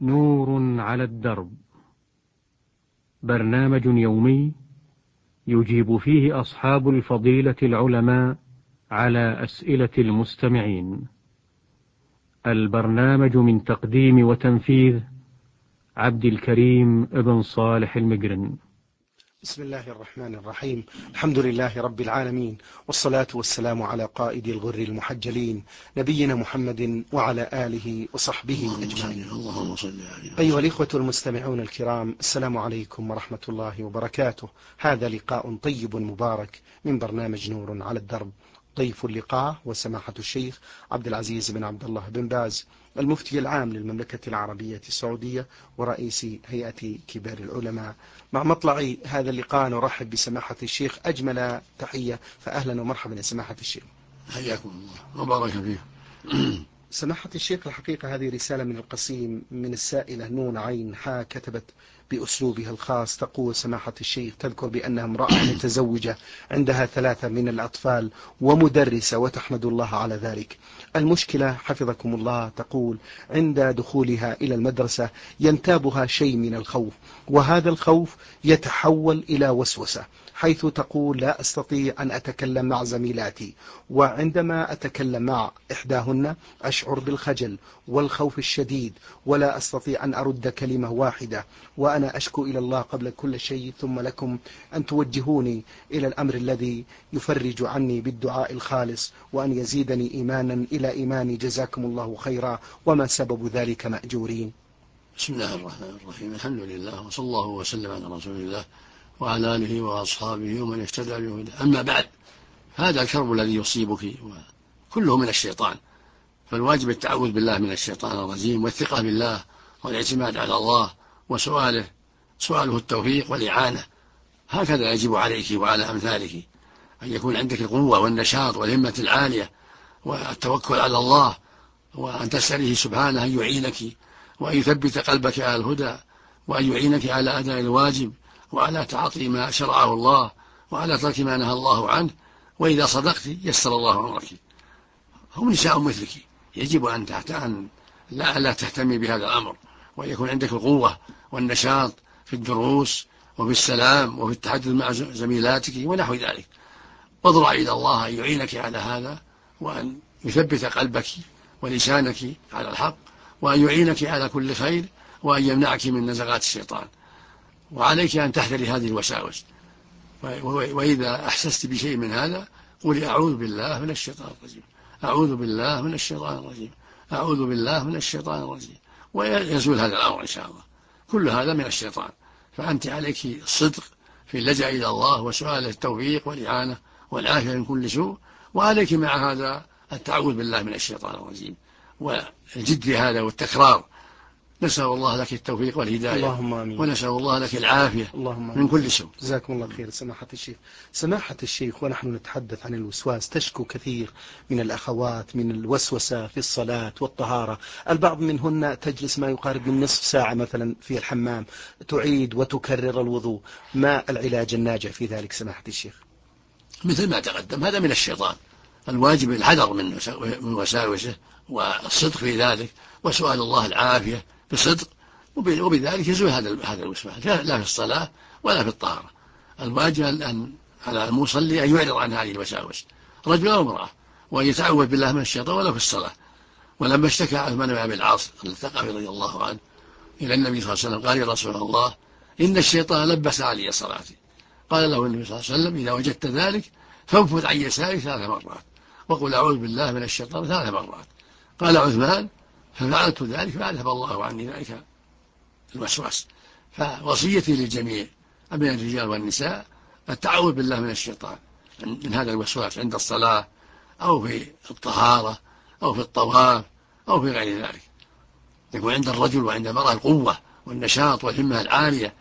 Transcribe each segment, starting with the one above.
نور على الدرب، برنامج يومي يجيب فيه أصحاب الفضيلة العلماء على أسئلة المستمعين. البرنامج من تقديم وتنفيذ عبد الكريم ابن صالح المقرن. بسم الله الرحمن الرحيم. الحمد لله رب العالمين، والصلاة والسلام على قائد الغر المحجلين نبينا محمد وعلى آله وصحبه أجمعين. اللهم صل عليه. أيها الإخوة المستمعون الكرام، السلام عليكم ورحمة الله وبركاته. هذا لقاء طيب مبارك من برنامج نور على الدرب. ضيف اللقاء وسماحة الشيخ عبد العزيز بن عبد الله بن باز، المفتي العام للمملكة العربية السعودية ورئيس هيئة كبار العلماء. مع مطلع هذا اللقاء نرحب بسماحة الشيخ أجمل تحية، فأهلا ومرحبا يا سماحة الشيخ. حياكم الله وبارك فيه. سماحة الشيخ، الحقيقة هذه رسالة من القصيم من السائلة نون عين حا، كتبت بأسلوبها الخاص. تقول سماحة الشيخ، تذكر بأنها امرأة متزوجة عندها 3 من الأطفال ومدرسة وتحمد الله على ذلك. المشكلة حفظكم الله، تقول عند دخولها إلى المدرسة ينتابها شيء من الخوف، وهذا الخوف يتحول إلى وسوسة، حيث تقول لا أستطيع أن أتكلم مع زميلاتي، وعندما أتكلم مع إحداهن أشعر بالخجل والخوف الشديد، ولا أستطيع أن أرد كلمة واحدة، وأنا أشكو إلى الله قبل كل شيء، ثم لكم أن توجهوني إلى الأمر الذي يفرج عني بالدعاء الخالص، وأن يزيدني إيمانا إلى إيماني، جزاكم الله خيرا، وما سبب ذلك مأجورين. بسم الله الرحمن الرحيم. الحمد لله، وصلى الله وسلم على رسول الله وعلى آله وأصحابه ومن اهتدى بهداه. أما بعد، هذا الكرب الذي يصيبك كله من الشيطان، فالواجب التعوذ بالله من الشيطان الرجيم، والثقة بالله، والاعتماد على الله، سؤاله التوفيق والإعانة. هكذا يجب عليك وعلى أمثالك، أن يكون عندك القوة والنشاط والهمة العالية والتوكل على الله، وأن تسأله سبحانه أن يعينك وأن يثبت قلبك على الهدى، وأن يعينك على أداء الواجب، وعلى تعاطي ما شرعه الله، وعلى ترك ما نهى الله عنه. وإذا صدقت يسر الله أمرك. هم نساء مثلك، يجب أن لا تهتمي بهذا الأمر، وأن يكون عندك القوة والنشاط في الدروس وفي السلام وفي التحدث مع زميلاتك ونحو ذلك. واضرع إلى الله أن يعينك على هذا، وأن يثبت قلبك ولسانك على الحق، وأن يعينك على كل خير، وأن يمنعك من نزغات الشيطان. وعليك أن تحذري هذه الوساوس، وإذا أحسست بشيء من هذا قولي أعوذ بالله من الشيطان الرجيم، أعوذ بالله من الشيطان الرجيم، أعوذ بالله من الشيطان الرجيم، ويزول هذا الأمر إن شاء الله. كل هذا من الشيطان، فأنت عليك الصدق في اللجأ إلى الله وسؤال التوفيق والإعانة والعافية من كل سوء، وعليك مع هذا التعوذ بالله من الشيطان الرجيم والجد هذا والتكرار. نسأل الله لك التوفيق والهداية، اللهم آمين. ونسأل الله لك العافية اللهم من كل سوء. جزاكم الله خير سماحة الشيخ. سماحة الشيخ، ونحن نتحدث عن الوسواس، تشكو كثير من الأخوات من الوسوسة في الصلاة والطهارة. البعض منهن تجلس ما يقارب من نصف ساعة مثلا في الحمام، تعيد وتكرر الوضوء. ما العلاج الناجع في ذلك سماحة الشيخ؟ مثل ما تقدم، هذا من الشيطان. الواجب الحذر من وساوسه، والصدق في ذلك، وسؤال الله العافية بصدق، وبذلك يزول هذا الوسواس، لا في الصلاة ولا في الطهارة. الواجب أن على المصلي أن يعرض عن هذه الوساوس، رجل أو امرأة، وأن يتعوذ بالله من الشيطان ولو في الصلاة. ولما اشتكى عثمان بن أبي العاص الثقفي رضي الله عنه إلى النبي صلى الله عليه وسلم قال: يا رسول الله، إن الشيطان لبس علي صلاتي. قال له النبي صلى الله عليه وسلم: إذا وجدت ذلك فانفذ عن يسارك 3 مرات، وقل أعوذ بالله من الشيطان 3 مرات. قال عثمان: ففعلت ذلك فأذهب الله عني ذلك الوسواس. فوصيتي للجميع من الرجال والنساء التعوذ بالله من الشيطان، من هذا الوسواس عند الصلاة أو في الطهارة أو في الطواف أو في غير ذلك. يكون عند الرجل وعند المرأة القوة والنشاط والهمة العالية،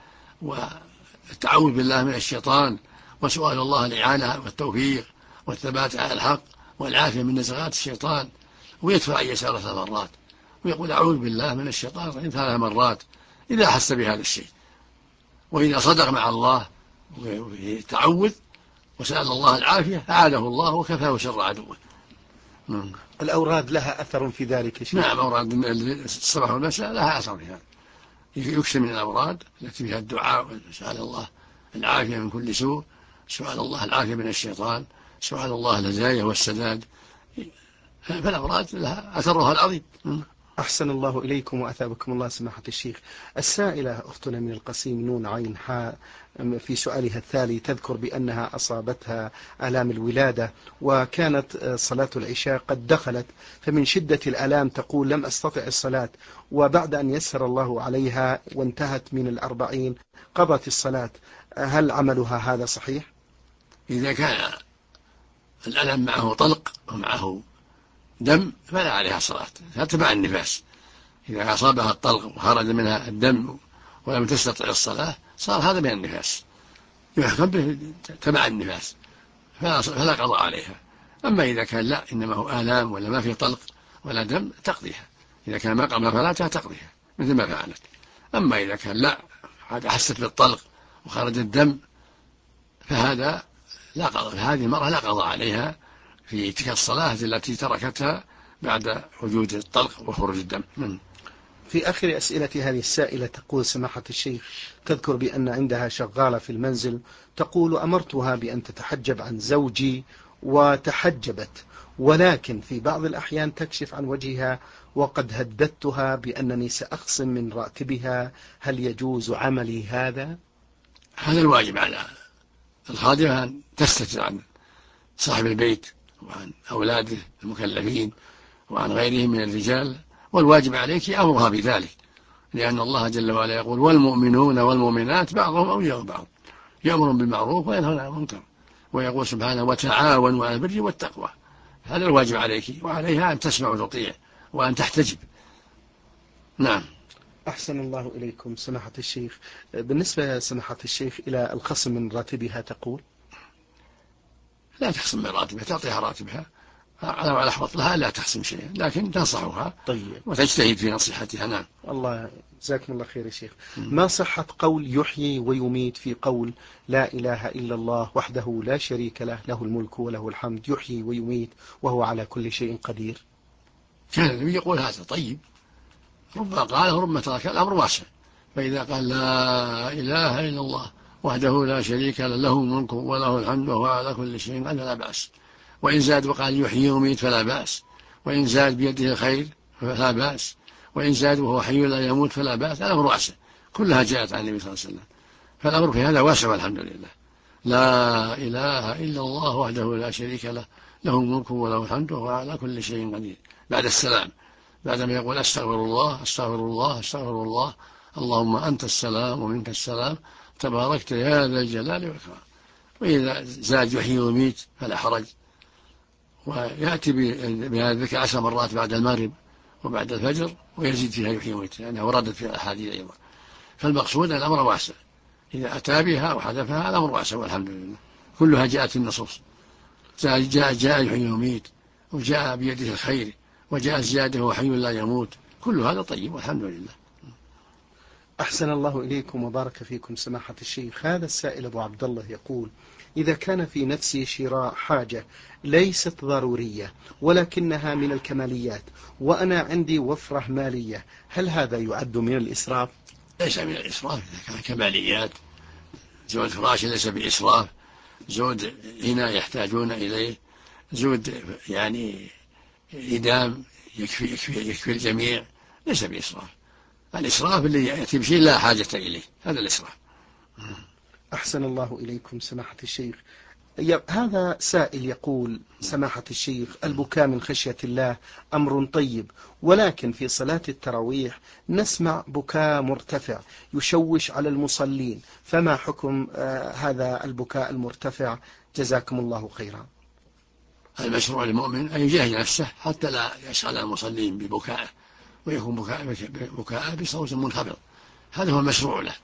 والتعوذ بالله من الشيطان، وسؤال الله الإعانة والتوفيق والثبات على الحق والعافية من نزغات الشيطان. ويدفع عن يساره 3 مرات، ويقول أعوذ بالله من الشيطان الرجيم 3 مرات إذا أحس بهذا الشيء. وإذا صدق مع الله وتعوذ وسأل الله العافية أعاده الله وكفاه شر عدوه. الأوراد لها أثر في ذلك شيء؟ نعم، أوراد الصباح والمساء لها أثر في هذا. يكثر من الأوراد التي فيها الدعاء، سؤال الله العافية من كل سوء، سؤال الله العافية من الشيطان، سؤال الله الهداية والسداد، فالأوراد لها أثرها العظيم. أحسن الله إليكم وأثابكم الله سماحة الشيخ. السائلة أختنا من القصيم نون عين حاء في سؤالها التالي تذكر بأنها أصابتها آلام الولادة، وكانت صلاة العشاء قد دخلت، فمن شدة الآلام تقول لم أستطع الصلاة، وبعد أن يسر الله عليها وانتهت من 40 قضت الصلاة. هل عملها هذا صحيح؟ إذا كان الألم معه طلق ومعه دم فلا عليها صلاة، تبع النفاس. إذا أصابها الطلق وخرج منها الدم ولم تستطع الصلاة صار هذا من النفاس، يحكم به تبع النفاس، فلا قضاء عليها. أما إذا كان لا، إنما هو آلام ولا ما في طلق ولا دم تقضيها، إذا كان ما قبل صلاتها تقضيها مثل ما فعلت. أما إذا كان لا، عاد حست بالطلق وخرج الدم فهذا لا قضاء، هذه المرأة لا قضاء عليها في تلك الصلاة التي تركتها بعد وجود الطلق وخروج الدم. في آخر أسئلة هذه السائلة تقول سماحة الشيخ تذكر بأن عندها شغالة في المنزل، تقول أمرتها بأن تتحجب عن زوجي وتحجبت، ولكن في بعض الأحيان تكشف عن وجهها، وقد هددتها بأنني سأخصم من راتبها، هل يجوز عملي هذا؟ هذا الواجب على الخادمة أن تستتر عن صاحب البيت وعن أولاده المكلفين وعن غيرهم من الرجال، والواجب عليك أمرها بذلك، لأن الله جل وعلا يقول والمؤمنون والمؤمنات بعضهم أولياء بعض، يأمر بالمعروف وينهون عن المنكر، ويقول سبحانه وتعاونوا على البر والتقوى. هذا الواجب عليك، وعليها أن تسمع وتطيع وأن تحتجب. نعم. أحسن الله إليكم سماحة الشيخ. بالنسبة سماحة الشيخ إلى الخصم من راتبها تقول لا تخصم من راتبها، تعطيها راتبها على أحوط لها، لا تخصم شيئا، لكن تنصحها طيب وتجتهد في نصيحتها. نعم. الله جزاكم الله خير يا شيخ. ما صحة قول يحيي ويميت في قول لا إله إلا الله وحده لا شريك له، له الملك وله الحمد يحيي ويميت وهو على كل شيء قدير؟ كان النبي يقول هذا طيب، ربما قاله وربما ترك، الأمر واسع. فإذا قال لا إله إلا الله وحده لا شريك له، له الملك وله الحمد وهو على كل شيء قدير لا بأس. وإن زاد وقال يحيي ويميت فلا بأس، وإن زاد بيده الخير فلا بأس، وإن زاد وهو حي لا يموت فلا بأس. الأمر واسع، كلها جاءت عن النبي صلى الله عليه وسلم، فالأمر في هذا واسع والحمد لله. لا إله إلا الله وحده لا شريك له، له الملك وله الحمد وهو على كل شيء قدير، بعد السلام، بعدما يقول أستغفر الله أستغفر الله أستغفر الله، اللهم أنت السلام ومنك السلام تباركت يا ذا الجلال والإكرام. وإذا زاد يحيي ويميت فلا حرج، ويأتي بهذا الذكر 10 مرات بعد المغرب وبعد الفجر، ويزيد فيها يحيي ويميت لأنها وردت في الأحاديث أيضا. فالمقصود الأمر واسع، إذا أتى بها وحذفها الأمر واسع والحمد لله، كلها جاءت النصوص، جاء يحيي ويميت، وجاء بيده الخير، وجاء الزيادة وحي لا يموت، كل هذا طيب والحمد لله. أحسن الله إليكم وبارك فيكم سماحة الشيخ. هذا السائل أبو عبد الله يقول إذا كان في نفسي شراء حاجة ليست ضرورية ولكنها من الكماليات، وأنا عندي وفرة مالية، هل هذا يعد من الإسراف؟ ليس من الإسراف إذا كان كماليات. زود فراش ليس بإسراف، زود إناء يحتاجون إليه، زود يعني إدام يكفي الجميع، ليس بإسراف. الإسراف اللي يأتي بشيء لا حاجة إليه، هذا الإسراف. أحسن الله إليكم سماحة الشيخ. هذا سائل يقول سماحة الشيخ البكاء من خشية الله أمر طيب، ولكن في صلاة التراويح نسمع بكاء مرتفع يشوش على المصلين، فما حكم هذا البكاء المرتفع؟ جزاكم الله خيرا. المشروع للمؤمن أن يجاهد نفسه حتى لا يشغل المصلين ببكائه، ويكون بكاء بصوت منخفض، هذا هو المشروع له.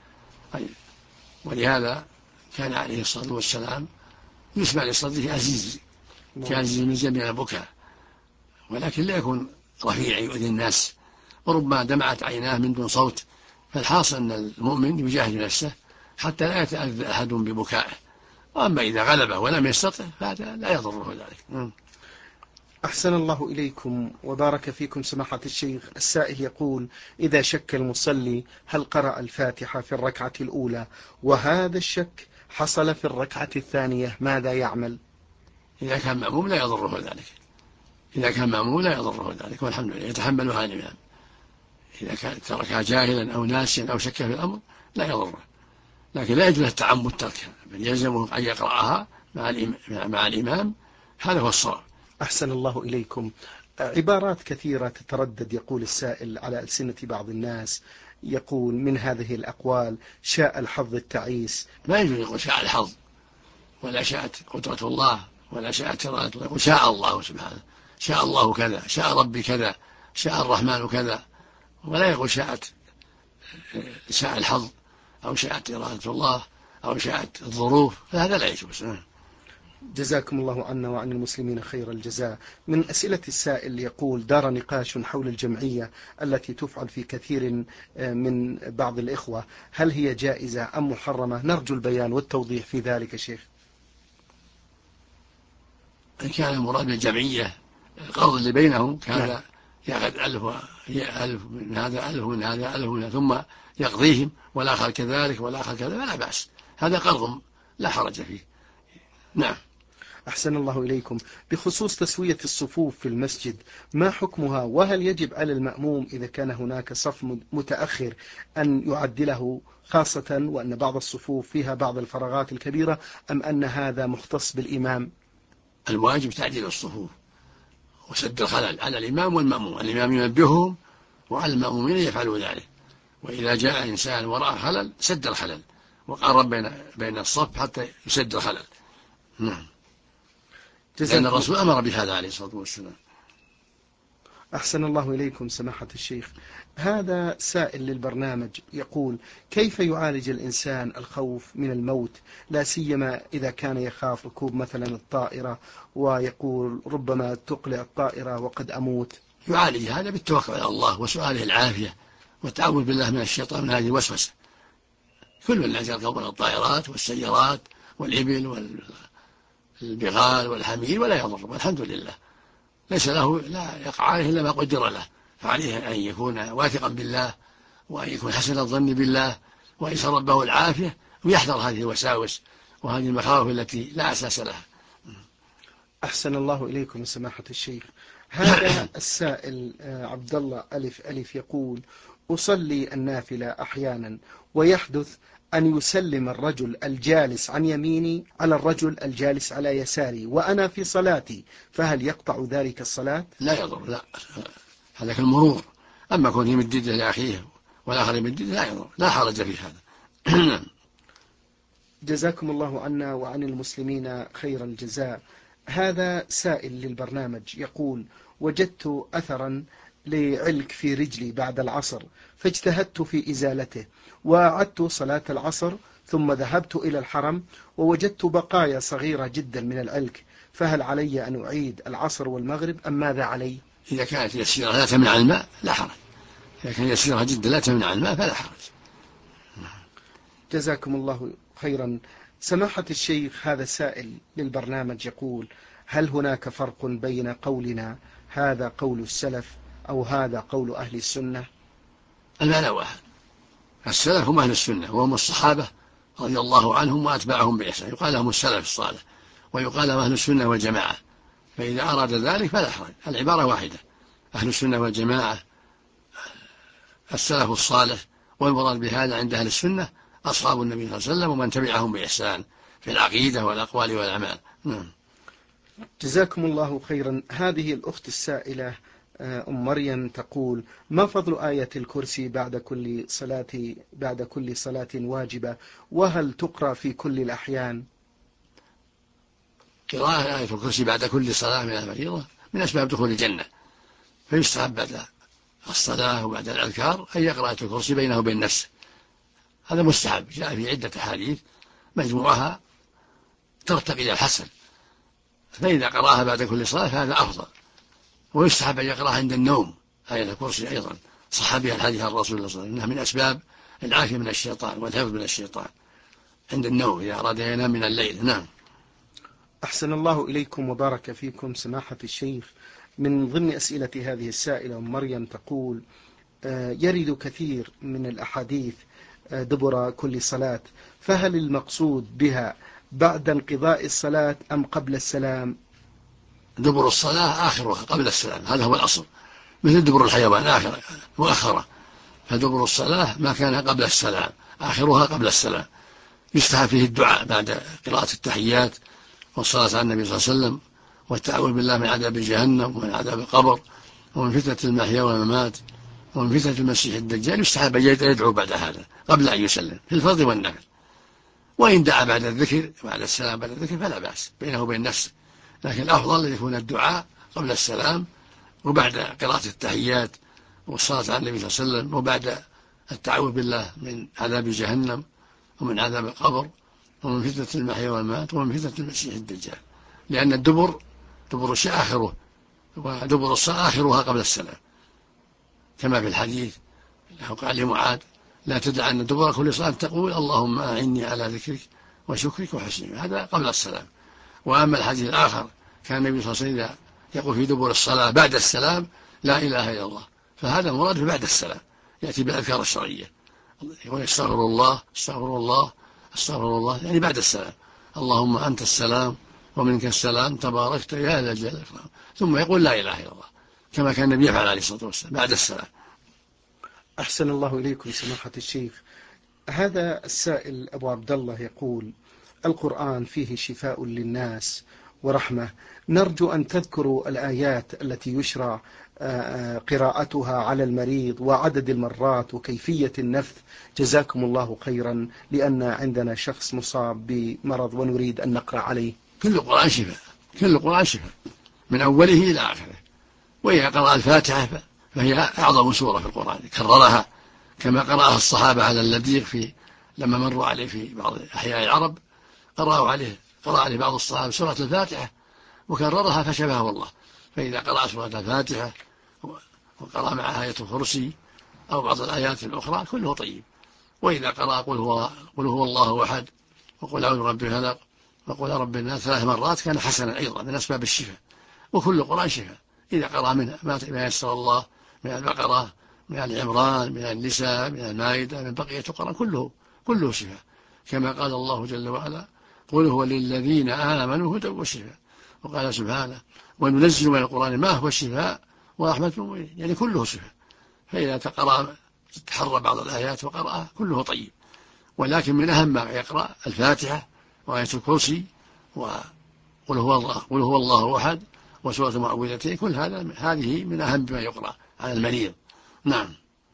ولهذا كان عليه الصلاة والسلام يسمع لصدره أزيز كأزيز من جميع البكاء، ولكن لا يكون رفيع يؤذي الناس، وربما دمعت عيناه من دون صوت. فالحاصل أن المؤمن يجاهد نفسه حتى لا يتأذى أحد ببكائه، وأما إذا غلبه ولم يستطع فهذا لا يضره ذلك. أحسن الله إليكم وبارك فيكم سماحة الشيخ. السائل يقول: إذا شك المصلي هل قرأ الفاتحة في الركعة الأولى وهذا الشك حصل في الركعة الثانية ماذا يعمل؟ إذا كان مأموم لا يضره ذلك، إذا كان مأموم لا يضره ذلك والحمد لله، يتحملها الإمام. إذا كان تركها جاهلا أو ناسيا أو شك في الأمر لا يضره، لكن لا يجوز التعمد تركها، بل يلزمه أن يقرأها مع الإمام، هذا هو الصواب. أحسن الله إليكم. عبارات كثيرة تتردد يقول السائل على ألسنة بعض الناس، يقول من هذه الأقوال: شاء الحظ التعيس. ما يجوز يقول شاء الحظ، ولا شاءت قدرة الله، ولا شاءت إرادة الله، يقول شاء الله سبحانه، شاء الله كذا، شاء ربي كذا، شاء الرحمن كذا، ولا يقول شاء الحظ أو شاءت إرادة الله أو شاءت الظروف، فهذا لا يجوز. جزاكم الله عنا وعن المسلمين خير الجزاء. من أسئلة السائل يقول: دار نقاش حول الجمعية التي تفعل في كثير من بعض الإخوة، هل هي جائزة أم محرمة؟ نرجو البيان والتوضيح في ذلك شيخ. إن كان المراد بالجمعية القرض اللي بينهم كان يأخذ 1000 من هذا، 1000 من هذا، 1000 من هذا، ثم يقضيهم، والآخر كذلك والآخر كذا، فلا بأس، هذا قرض لا حرج فيه. نعم. أحسن الله إليكم. بخصوص تسوية الصفوف في المسجد ما حكمها؟ وهل يجب على المأموم إذا كان هناك صف متأخر أن يعدله، خاصة وأن بعض الصفوف فيها بعض الفراغات الكبيرة، أم أن هذا مختص بالإمام؟ الواجب تعديل الصفوف وسد الخلل على الإمام والمأموم، الإمام ينبههم وعلى المأمومين يفعلوا ذلك، وإذا جاء إنسان وراء خلل سد الخلل وقرب بين الصف حتى يسد الخلل. نعم، لأن الرسول أمر بهذا عليه الصلاة والسلام. أحسن الله إليكم سماحة الشيخ. هذا سائل للبرنامج يقول: كيف يعالج الإنسان الخوف من الموت، لا سيما إذا كان يخاف ركوب مثلا الطائرة، ويقول ربما تقلع الطائرة وقد أموت؟ يعالج هذا بالتوكل على الله وسؤاله العافية والتعوذ بالله من الشيطان من هذه الوسوسة. كل الناس يركبون الطائرات والسيارات والإبل والبغال والحمير ولا يضر، والحمد لله ليس له، لا يقع عليه إلا ما قدر له، فعليه أن يكون واثقا بالله، وأن يكون حسن الظن بالله، وأن يسأل ربه العافية، ويحذر هذه الوساوس وهذه المخاوف التي لا أساس لها. أحسن الله إليكم سماحة الشيخ. هذا السائل عبد الله ألف ألف يقول: أصلي النافلة أحيانا ويحدث أن يسلم الرجل الجالس عن يميني على الرجل الجالس على يساري وأنا في صلاتي، فهل يقطع ذلك الصلاة؟ لا يضر، لا، هذا كالمرور. أما كونه يمد يده لأخيه والآخر يمد يده لا يضر، لا حرج في هذا. جزاكم الله عنا وعن المسلمين خير الجزاء. هذا سائل للبرنامج يقول: وجدت أثرا لعلك في رجلي بعد العصر، فاجتهدت في إزالته، وأعدت صلاة العصر، ثم ذهبت إلى الحرم ووجدت بقايا صغيرة جدا من العلك، فهل علي أن أعيد العصر والمغرب أم ماذا علي؟ إذا كانت يسيرة لا تمنع الماء لا حرج، إذا كانت يسيرة جدا لا تمنع الماء فلا حرج. جزاكم الله خيرا. سماحة الشيخ، هذا سائل للبرنامج يقول: هل هناك فرق بين قولنا هذا قول السلف أو هذا قول أهل السنة؟ المعنى واحد، السلف هم أهل السنة وهم الصحابة رضي الله عنهم وأتباعهم بإحسان، يقال لهم السلف الصالح ويقال لهم أهل السنة والجماعة، فإذا أراد ذلك فلا حرج، العبارة واحدة، أهل السنة والجماعة، السلف الصالح، والمراد بهذا عند أهل السنة أصحاب النبي صلى الله عليه وسلم ومن تبعهم بإحسان في العقيدة والأقوال والأعمال. جزاكم الله خيرا. هذه الأخت السائلة أم مريم تقول: ما فضل آية الكرسي بعد كل صلاة واجبة، وهل تقرأ في كل الأحيان؟ قراءة آية الكرسي بعد كل صلاة من الفريضة من أسباب دخول الجنة، فيستحب بعد الصلاة وبعد الأذكار أن يقرأ آية الكرسي بينه وبين نفسه، هذا مستحب، جاء في عدة أحاديث مجموعها ترتقي إلى الحسن، فإذا قرأها بعد كل صلاة فهذا أفضل. ويستحب أن يقرأها عند النوم آية الكرسي أيضا، صح بها الحديث عن رسول الله صلى الله عليه وسلم أنها من أسباب العافية من الشيطان والحفظ من الشيطان عند النوم إذا أراد أن ينام من الليل. نعم. أحسن الله إليكم وبارك فيكم سماحة الشيخ. من ضمن أسئلة هذه السائلة مريم تقول: يرد كثير من الأحاديث دبر كل صلاة، فهل المقصود بها بعد انقضاء الصلاة أم قبل السلام؟ دبر الصلاة آخرها قبل السلام، هذا هو الأصل، مثل دبر الحيوان آخر مؤخرة. فدبر الصلاة ما كان قبل السلام، آخرها قبل السلام. يستحب فيه الدعاء بعد قراءة التحيات والصلاة على النبي صلى الله عليه وسلم، والتعوذ بالله من عذاب جهنم ومن عذاب القبر ومن فتنة المحيا والممات ومن فتنة المسيح الدجال. يستحب أن يدعو بعد هذا قبل أن يسلم في الفرض والنفل. وإن دعا بعد الذكر بعد السلام بعد الذكر فلا بأس بينه وبين نفسه، لكن الأفضل أن يكون الدعاء قبل السلام وبعد قراءة التحيات والصلاة على النبي صلى الله عليه وسلم، وبعد التعوذ بالله من عذاب جهنم ومن عذاب القبر ومن فتنة المحيا والممات ومن فتنة المسيح الدجال. لأن دبر الشيء آخره، ودبر الصلاة آخرها قبل السلام، كما في الحديث قال لمعاذ: لا تدع أن دبر كل صلاة تقول اللهم أعني على ذكرك وشكرك وحسن، هذا قبل السلام. وأما الحديث الآخر كان النبي صلى الله عليه وسلم يقول في دبر الصلاة بعد السلام: لا إله إلا الله، فهذا مراد بعد السلام، يأتي بالأذكار الشرعية، يقول استغفر الله استغفر الله استغفر الله، يعني بعد السلام: اللهم أنت السلام ومنك السلام تباركت يا ذا الجلال والإكرام، ثم يقول لا إله إلا الله، كما كان النبي يفعل عليه الصلاة والسلام بعد السلام. أحسن الله إليكم سماحة الشيخ. هذا السائل أبو عبد الله يقول: القرآن فيه شفاء للناس ورحمة، نرجو أن تذكروا الآيات التي يشرع قراءتها على المريض وعدد المرات وكيفية النفث، جزاكم الله خيرا، لأن عندنا شخص مصاب بمرض ونريد أن نقرأ عليه. كل القرآن شفاء، كل القرآن شفاء من أوله إلى آخره. وإذا قرأ الفاتحة فهي أعظم سورة في القرآن، كررها كما قرأها الصحابة على اللذيذ لما مروا عليه في بعض أحياء العرب، قرأ عليه بعض الصحابة سورة الفاتحة وكررها فشفاه الله. فإذا قرأ سورة الفاتحة وقرأ معها آية الكرسي أو بعض الآيات الأخرى كله طيب. وإذا قرأ قل هو الله أحد وقل أعوذ برب الفلق وقل رب الناس 3 مرات كان حسنا أيضا من أسباب الشفاء. وكل القرآن شفاء إذا قرأ منها ما يسر الله من البقرة من العمران من النساء من المائدة من بقية القرآن كله شفاء، كما قال الله جل وعلا: قل هو للذين آمنوا هدى وشفاء. وقال سبحانه: وننزل من القرآن ما هو شفاء ورحمة للمؤمنين، يعني كله شفاء. فإذا تحرى بعض الآيات وقرأها كله طيب، ولكن من أهم ما يقرأ الفاتحة وآية الكرسي وقل هو الله أحد وسورة المعوذتين، كل هذه من أهم ما يقرأ على المريض. نعم.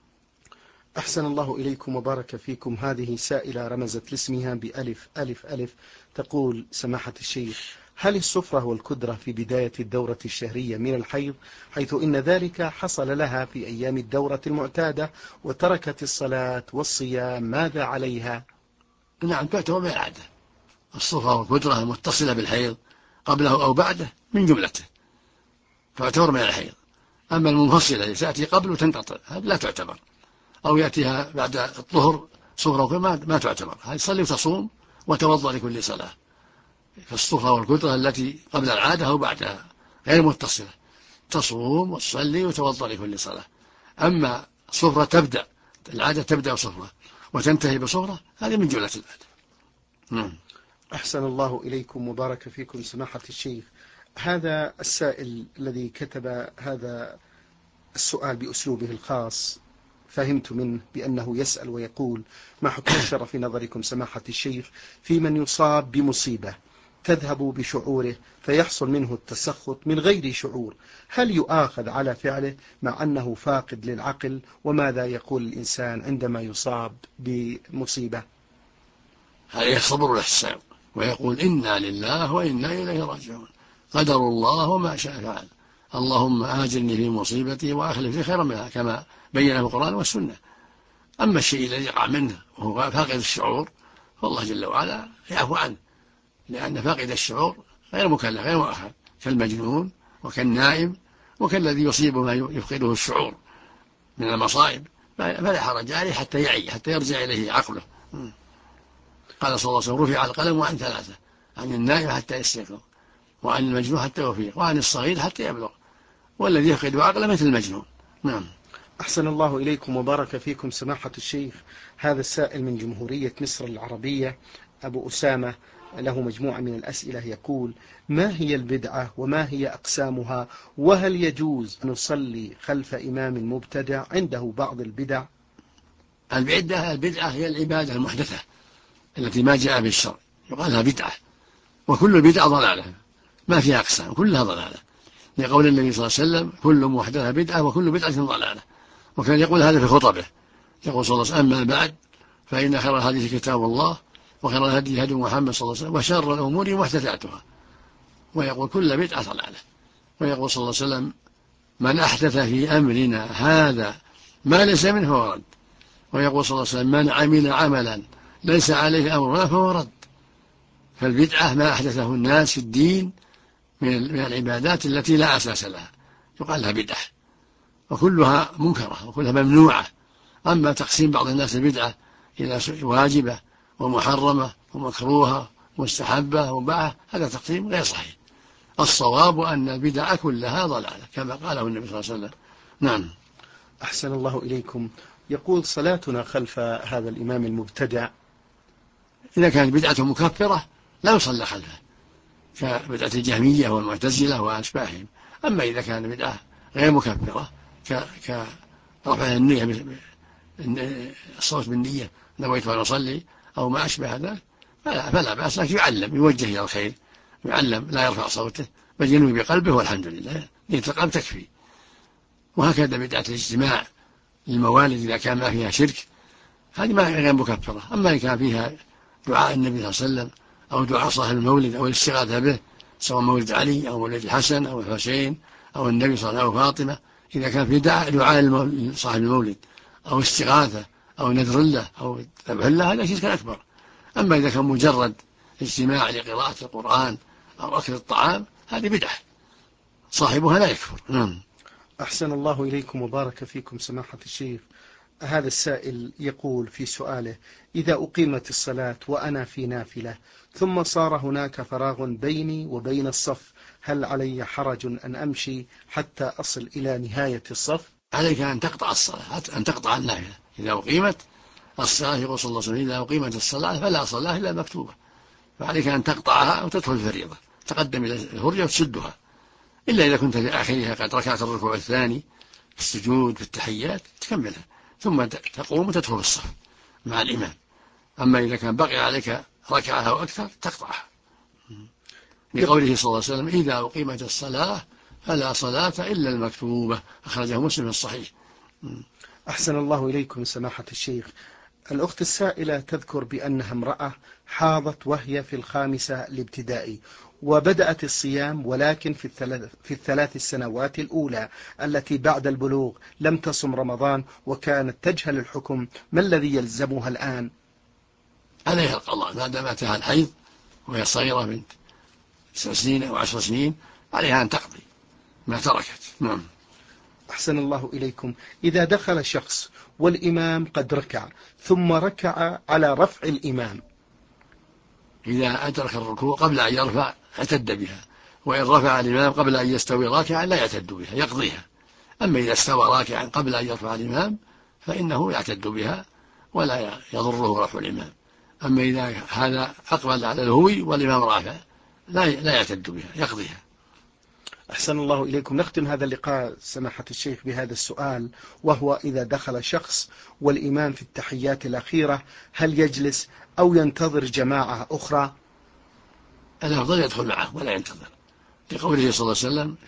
أحسن الله إليكم وبارك فيكم. هذه سائلة رمزت لاسمها بألف ألف ألف، تقول: سماحة الشيخ، هل السفرة والكدرة في بداية الدورة الشهرية من الحيض، حيث إن ذلك حصل لها في أيام الدورة المعتادة وتركت الصلاة والصيام، ماذا عليها؟ نعم، تعتبر من العادة. السفرة والكدرة المتصلة بالحيض قبله أو بعده من جملته، تعتبر من الحيض. أما المنفصلة التي تأتي قبل وتنقطع هذه لا تعتبر، أو يأتيها بعد الظهر صفرة ما تعتبر، هذه تصلي وتصوم وتوضأ لكل صلاة. فالصفرة والكدرة التي قبل العادة أو بعدها غير متصلة، تصوم وتصلي وتوضأ لكل صلاة. أما صفرة العادة تبدأ صفرة وتنتهي بصفرة، هذه من جملة العادة. أحسن الله إليكم وبارك فيكم سماحة الشيخ. هذا السائل الذي كتب هذا السؤال بأسلوبه الخاص فهمت منه بأنه يسأل ويقول: ما حكم الشرع في نظركم سماحة الشيخ في من يصاب بمصيبة تذهب بشعوره فيحصل منه التسخط من غير شعور، هل يؤاخذ على فعله مع أنه فاقد للعقل؟ وماذا يقول الإنسان عندما يصاب بمصيبة؟ هذا يصبر الإحسان ويقول: إنا لله وإنا إليه راجعون، قدر الله وما شاء فعل، اللهم آجرني في مصيبتي وأخلف لي خيرا منها، كما بينه القرآن والسنة. أما الشيء الذي يقع منه وهو فاقد الشعور فالله جل وعلا يعفو عنه، لأن فاقد الشعور غير مكلف غير مؤاخذ، كالمجنون وكالنائم وكالذي يصيبه ما يفقده الشعور من المصائب، فلا حرج عليه حتى يعي، حتى يرجع إليه عقله. قال صلى الله عليه وسلم: رفع القلم عن 3، عن النائم حتى يستيقظ، وعن المجنون حتى يفيق، وعن الصغير حتى يبلغ. والذي يفقد عقله مثل المجنون. نعم. أحسن الله إليكم وبارك فيكم سماحة الشيخ. هذا السائل من جمهورية مصر العربية أبو أسامة له مجموعة من الأسئلة، يقول: ما هي البدعة وما هي أقسامها، وهل يجوز أن نصلي خلف إمام مبتدع عنده بعض البدع؟ البدعة هي العبادة المحدثة التي ما جاء بالشرع، يقال لها بدعة، وكل البدع ضلالة، ما فيها أقسام، كلها ضلالة، لقول النبي صلى الله عليه وسلم: كل محدثة بدعة وكل بدعة ضلالة. وكان يقول هذا في خطبه، يقول صلى الله عليه وسلم: أما بعد فإن خير الحديث كتاب الله، وخير الهدي هدي محمد صلى الله عليه وسلم، وشر الأمور محدثاتها. ويقول كل بدعة ضلالة. ويقول صلى الله عليه وسلم: من أحدث في أمرنا هذا ما ليس منه فهو رد. ويقول صلى الله عليه وسلم: من عمل عملا ليس عليه أمرنا فهو رد. فالبدعة ما أحدثه الناس في الدين من العبادات التي لا أساس لها، يقال لها بدعة، وكلها منكرة وكلها ممنوعة. أما تقسيم بعض الناس البدعة إلى واجبة ومحرمة ومكروهة ومستحبة ومباحة، هذا تقسيم غير صحيح. الصواب أن البدع كلها ضلالة كما قاله النبي صلى الله عليه وسلم. نعم. أحسن الله إليكم. يقول: صلاتنا خلف هذا الإمام المبتدع، إذا كانت بدعة مكفرة لا يصلى خلفه، كبدعة الجهمية والمعتزلة وأشباههم. أما إذا كان بدعة غير مكفرة كرفع النية، الصوت بالنية، نويت أن أصلي أو ما أشبه ذلك، فلا بأس، لكن يعلم، يوجه إلى الخير، يعلم، لا يرفع صوته بل ينوي بقلبه والحمد لله، نية القلب تكفي. وهكذا بدعة الاجتماع للموالد إذا كان ما فيها شرك، هذه ما غير مكفرة. أما إن كان فيها دعاء النبي صلى الله عليه وسلم أو دعاء صاحب المولد أو الاستغاثة به، سواء مولد علي أو مولد الحسن أو الحسين أو النبي صلى الله عليه وسلم أو فاطمة، إذا كان في دعاء صاحب المولد أو استغاثة أو نذر له أو ذبح له، هذا شرك أكبر. أما إذا كان مجرد اجتماع لقراءة القرآن أو أكل الطعام، هذه بدعة صاحبها لا يكفر. أحسن الله إليكم وبارك فيكم سماحة الشيخ. هذا السائل يقول في سؤاله: إذا أقيمت الصلاة وأنا في نافلة ثم صار هناك فراغ بيني وبين الصف، هل علي حرج أن أمشي حتى أصل إلى نهاية الصف؟ عليك أن تقطع الصلاة، أن تقطع النافلة. إذا أقيمت الصلاة، يقول صلى الله عليه وسلم: إذا أقيمت الصلاة فلا صلاة إلا مكتوبة. فعليك أن تقطعها وتدخل الفريضة، تقدم إلى الهرجة وتسدها، إلا إذا كنت في آخرها قد ركعت الركوع الثاني في السجود في التحيات تكملها، ثم تقوم وتدخل في الصف مع الإمام. أما إذا كان بقي عليك ركعة أو أكثر تقطعها، لقوله صلى الله عليه وسلم: إذا أقيمت الصلاة فلا صلاة إلا المكتوبة، أخرجه مسلم في الصحيح. أحسن الله إليكم سماحة الشيخ. الأخت السائلة تذكر بأنها امرأة حاضت وهي في الخامسة الابتدائي، وبدأت الصيام، ولكن في الثلاث السنوات الأولى التي بعد البلوغ لم تصم رمضان، وكانت تجهل الحكم. ما الذي يلزمها الآن؟ عليها القضاء ما دام أتاها الحيض وهي صغيرة بنت 9 سنين أو 10 سنين، عليها أن تقضي ما تركت. نعم. أحسن الله إليكم. إذا دخل شخص والإمام قد ركع ثم ركع على رفع الإمام، إذا أدرك الركوع قبل أن يرفع اعتد بها، وإن رفع الإمام قبل أن يستوي راكعا لا يعتد بها، يقضيها. أما إذا استوى راكعا قبل أن يرفع الإمام فإنه يعتد بها ولا يضره رفع الإمام. أما إذا هذا أقبل على الهوي والإمام رافع لا يعتد بها، يقضيها. أحسن الله إليكم. نختم هذا اللقاء سماحة الشيخ بهذا السؤال، وهو: إذا دخل شخص والإمام في التحيات الأخيرة، هل يجلس أو ينتظر جماعة أخرى؟ الأفضل يدخل معه ولا ينتظر، لقوله صلى الله عليه وسلم: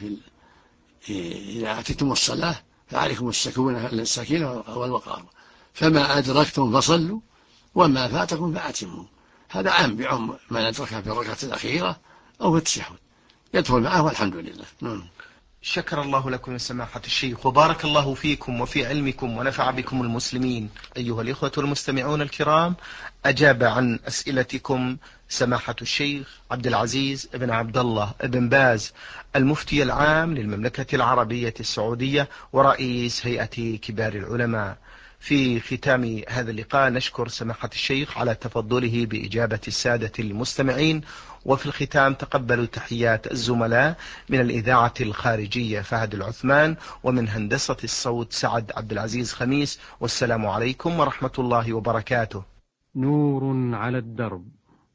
إذا أتيتم الصلاة فعليكم السكينة والوقار، فما أدركتم فصلوا وما فاتكم فأتموا. هذا عام بعم من أدركها في الركعة الأخيرة أو في التشهد، يدخل معه والحمد لله. شكر الله لكم يا سماحة الشيخ، وبارك الله فيكم وفي علمكم ونفع بكم المسلمين. أيها الإخوة المستمعون الكرام، أجاب عن أسئلتكم سماحة الشيخ عبد العزيز بن عبد الله بن باز، المفتي العام للمملكة العربية السعودية ورئيس هيئة كبار العلماء، في ختام هذا اللقاء نشكر سماحة الشيخ على تفضله بإجابة السادة المستمعين، وفي الختام تقبلوا تحيات الزملاء من الإذاعة الخارجية فهد العثمان، ومن هندسة الصوت سعد عبد العزيز خميس، والسلام عليكم ورحمة الله وبركاته. نور على الدرب،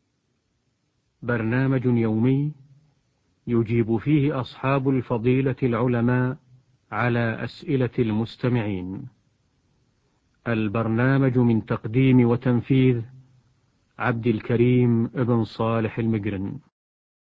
برنامج يومي يجيب فيه أصحاب الفضيلة العلماء على أسئلة المستمعين. البرنامج من تقديم وتنفيذ عبد الكريم ابن صالح المقرن.